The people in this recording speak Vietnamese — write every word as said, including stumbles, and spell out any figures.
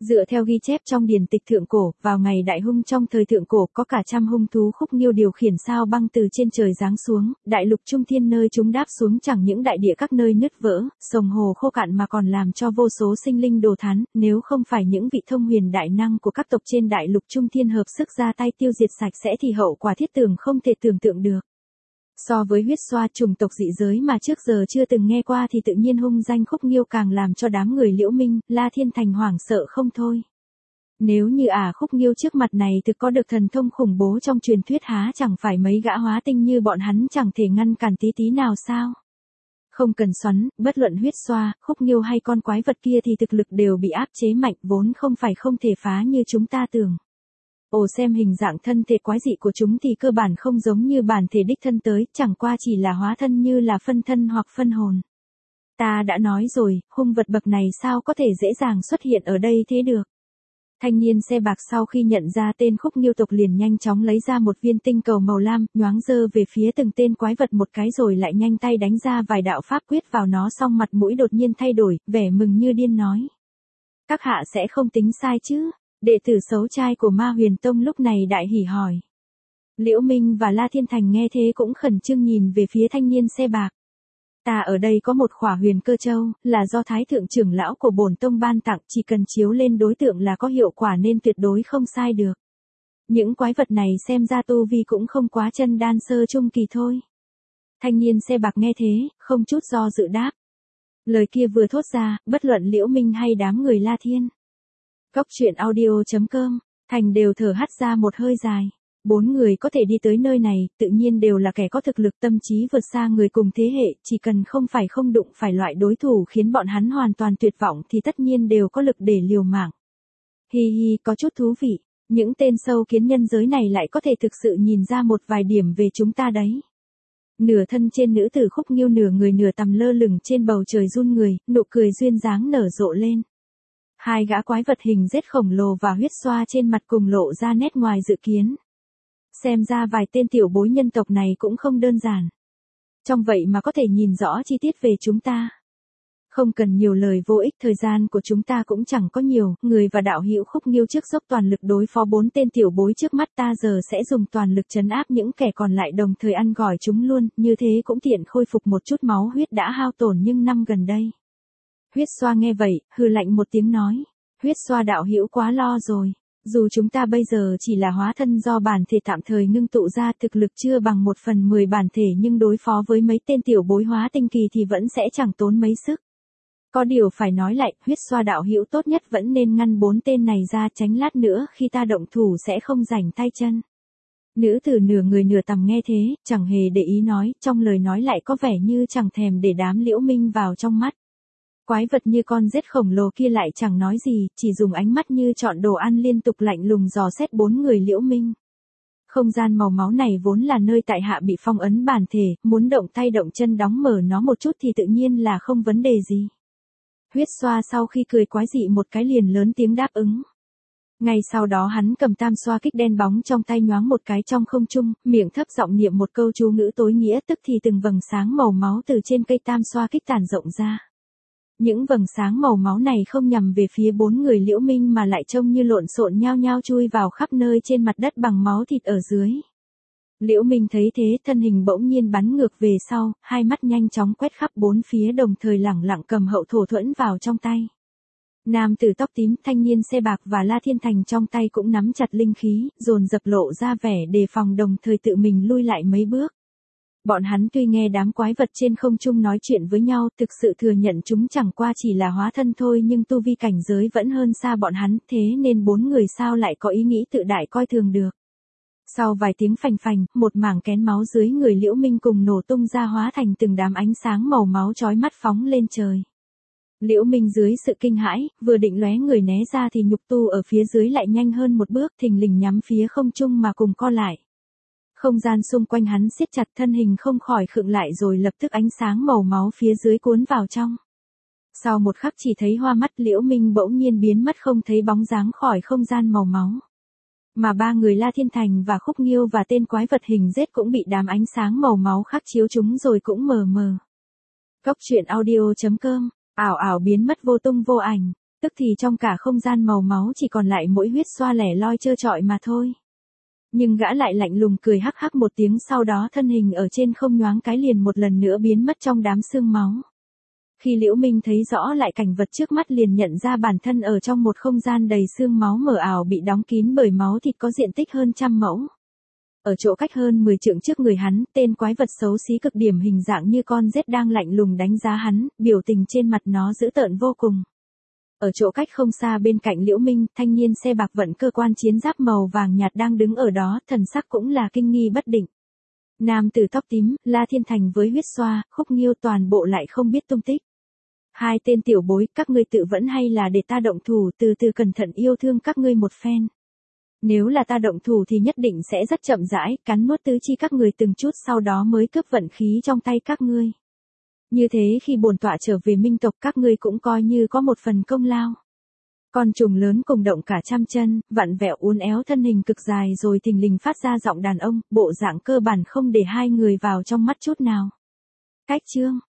Dựa theo ghi chép trong điển tịch thượng cổ, vào ngày đại hung trong thời thượng cổ có cả trăm hung thú khúc nghiêu điều khiển sao băng từ trên trời giáng xuống, đại lục trung thiên nơi chúng đáp xuống chẳng những đại địa các nơi nứt vỡ, sông hồ khô cạn mà còn làm cho vô số sinh linh đồ thán, nếu không phải những vị thông huyền đại năng của các tộc trên đại lục trung thiên hợp sức ra tay tiêu diệt sạch sẽ thì hậu quả thiết tưởng không thể tưởng tượng được. So với huyết xoa chủng tộc dị giới mà trước giờ chưa từng nghe qua thì tự nhiên hung danh khúc nghiêu càng làm cho đám người Liễu Minh, La Thiên Thành hoảng sợ không thôi. Nếu như ả à, khúc nghiêu trước mặt này thực có được thần thông khủng bố trong truyền thuyết há chẳng phải mấy gã hóa tinh như bọn hắn chẳng thể ngăn cản tí tí nào sao. Không cần xoắn, bất luận huyết xoa, khúc nghiêu hay con quái vật kia thì thực lực đều bị áp chế mạnh vốn không phải không thể phá như chúng ta tưởng. Ồ xem hình dạng thân thể quái dị của chúng thì cơ bản không giống như bản thể đích thân tới, chẳng qua chỉ là hóa thân như là phân thân hoặc phân hồn. Ta đã nói rồi, hung vật bậc này sao có thể dễ dàng xuất hiện ở đây thế được. Thanh niên xe bạc sau khi nhận ra tên khúc nghiêu tộc liền nhanh chóng lấy ra một viên tinh cầu màu lam, nhoáng dơ về phía từng tên quái vật một cái rồi lại nhanh tay đánh ra vài đạo pháp quyết vào nó xong mặt mũi đột nhiên thay đổi, vẻ mừng như điên nói. Các hạ sẽ không tính sai chứ? Đệ tử xấu trai của Ma Huyền Tông lúc này đại hỉ hỏi. Liễu Minh và La Thiên Thành nghe thế cũng khẩn trương nhìn về phía thanh niên xe bạc. Ta ở đây có một khỏa huyền cơ châu, là do Thái Thượng trưởng lão của bổn tông ban tặng, chỉ cần chiếu lên đối tượng là có hiệu quả nên tuyệt đối không sai được. Những quái vật này xem ra tu vi cũng không quá chân đan sơ trung kỳ thôi. Thanh niên xe bạc nghe thế, không chút do dự đáp. Lời kia vừa thốt ra, bất luận Liễu Minh hay đám người La Thiên. Cốc truyện audio chấm com, Thành đều thở hắt ra một hơi dài. Bốn người có thể đi tới nơi này, tự nhiên đều là kẻ có thực lực tâm trí vượt xa người cùng thế hệ, chỉ cần không phải không đụng phải loại đối thủ khiến bọn hắn hoàn toàn tuyệt vọng thì tất nhiên đều có lực để liều mạng. Hi hi, có chút thú vị, những tên sâu kiến nhân giới này lại có thể thực sự nhìn ra một vài điểm về chúng ta đấy. Nửa thân trên nữ tử khúc nghiêu nửa người nửa tầm lơ lửng trên bầu trời run người, nụ cười duyên dáng nở rộ lên. Hai gã quái vật hình rết khổng lồ và huyết xoa trên mặt cùng lộ ra nét ngoài dự kiến. Xem ra vài tên tiểu bối nhân tộc này cũng không đơn giản. Trong vậy mà có thể nhìn rõ chi tiết về chúng ta. Không cần nhiều lời vô ích, thời gian của chúng ta cũng chẳng có nhiều, người và đạo hữu khúc nghiêu trước dốc toàn lực đối phó bốn tên tiểu bối trước mắt ta giờ sẽ dùng toàn lực trấn áp những kẻ còn lại đồng thời ăn gỏi chúng luôn, như thế cũng tiện khôi phục một chút máu huyết đã hao tổn nhưng năm gần đây. Huyết xoa nghe vậy, hừ lạnh một tiếng nói, huyết xoa đạo hữu quá lo rồi. Dù chúng ta bây giờ chỉ là hóa thân do bản thể tạm thời ngưng tụ ra thực lực chưa bằng một phần mười bản thể nhưng đối phó với mấy tên tiểu bối hóa tinh kỳ thì vẫn sẽ chẳng tốn mấy sức. Có điều phải nói lại, huyết xoa đạo hữu tốt nhất vẫn nên ngăn bốn tên này ra tránh lát nữa khi ta động thủ sẽ không rảnh tay chân. Nữ tử nửa người nửa tầm nghe thế, chẳng hề để ý nói, trong lời nói lại có vẻ như chẳng thèm để đám Liễu Minh vào trong mắt. Quái vật như con rết khổng lồ kia lại chẳng nói gì, chỉ dùng ánh mắt như chọn đồ ăn liên tục lạnh lùng dò xét bốn người Liễu Minh. Không gian màu máu này vốn là nơi tại hạ bị phong ấn bản thể, muốn động tay động chân đóng mở nó một chút thì tự nhiên là không vấn đề gì. Huyết xoa sau khi cười quái dị một cái liền lớn tiếng đáp ứng. Ngay sau đó hắn cầm tam xoa kích đen bóng trong tay nhoáng một cái trong không trung, miệng thấp giọng niệm một câu chú ngữ tối nghĩa tức thì từng vầng sáng màu máu từ trên cây tam xoa kích tản rộng ra. Những vầng sáng màu máu này không nhằm về phía bốn người Liễu Minh mà lại trông như lộn xộn nhao nhao chui vào khắp nơi trên mặt đất bằng máu thịt ở dưới. Liễu Minh thấy thế thân hình bỗng nhiên bắn ngược về sau, hai mắt nhanh chóng quét khắp bốn phía đồng thời lẳng lặng cầm hậu thổ thuẫn vào trong tay. Nam tử tóc tím, thanh niên xe bạc và La Thiên Thành trong tay cũng nắm chặt linh khí, dồn dập lộ ra vẻ đề phòng đồng thời tự mình lui lại mấy bước. Bọn hắn tuy nghe đám quái vật trên không trung nói chuyện với nhau, thực sự thừa nhận chúng chẳng qua chỉ là hóa thân thôi nhưng tu vi cảnh giới vẫn hơn xa bọn hắn, thế nên bốn người sao lại có ý nghĩ tự đại coi thường được. Sau vài tiếng phành phành, một mảng kén máu dưới người Liễu Minh cùng nổ tung ra hóa thành từng đám ánh sáng màu máu chói mắt phóng lên trời. Liễu Minh dưới sự kinh hãi, vừa định lóe người né ra thì nhục tu ở phía dưới lại nhanh hơn một bước thình lình nhắm phía không trung mà cùng co lại. Không gian xung quanh hắn siết chặt thân hình không khỏi khựng lại rồi lập tức ánh sáng màu máu phía dưới cuốn vào trong. Sau một khắc chỉ thấy hoa mắt Liễu Minh bỗng nhiên biến mất không thấy bóng dáng khỏi không gian màu máu. Mà ba người La Thiên Thành và Khúc Nghiêu và tên quái vật hình rết cũng bị đám ánh sáng màu máu khắc chiếu chúng rồi cũng mờ mờ. Cốc truyện audio chấm com, ảo ảo biến mất vô tung vô ảnh. Tức thì trong cả không gian màu máu chỉ còn lại mỗi huyết xoa lẻ loi trơ trọi mà thôi. Nhưng gã lại lạnh lùng cười hắc hắc một tiếng, sau đó thân hình ở trên không nhoáng cái liền một lần nữa biến mất trong đám sương máu. Khi Liễu Minh thấy rõ lại cảnh vật trước mắt liền nhận ra bản thân ở trong một không gian đầy sương máu mờ ảo bị đóng kín bởi máu thịt có diện tích hơn trăm mẫu. Ở chỗ cách hơn mười trượng trước người hắn, tên quái vật xấu xí cực điểm hình dạng như con rết đang lạnh lùng đánh giá hắn, biểu tình trên mặt nó dữ tợn vô cùng. Ở chỗ cách không xa bên cạnh Liễu Minh, thanh niên xe bạc vận cơ quan chiến giáp màu vàng nhạt đang đứng ở đó, thần sắc cũng là kinh nghi bất định. Nam tử tóc tím, La Thiên Thành với huyết xoa, Khúc Nghiêu toàn bộ lại không biết tung tích. Hai tên tiểu bối, các ngươi tự vẫn hay là để ta động thủ, từ từ cẩn thận yêu thương các ngươi một phen. Nếu là ta động thủ thì nhất định sẽ rất chậm rãi, cắn nuốt tứ chi các người từng chút, sau đó mới cướp vận khí trong tay các ngươi. Như thế khi bổn tọa trở về Minh tộc các ngươi cũng coi như có một phần công lao. Con trùng lớn cùng động cả trăm chân, vặn vẹo uốn éo thân hình cực dài rồi thình lình phát ra giọng đàn ông, bộ dạng cơ bản không để hai người vào trong mắt chút nào. Cách chương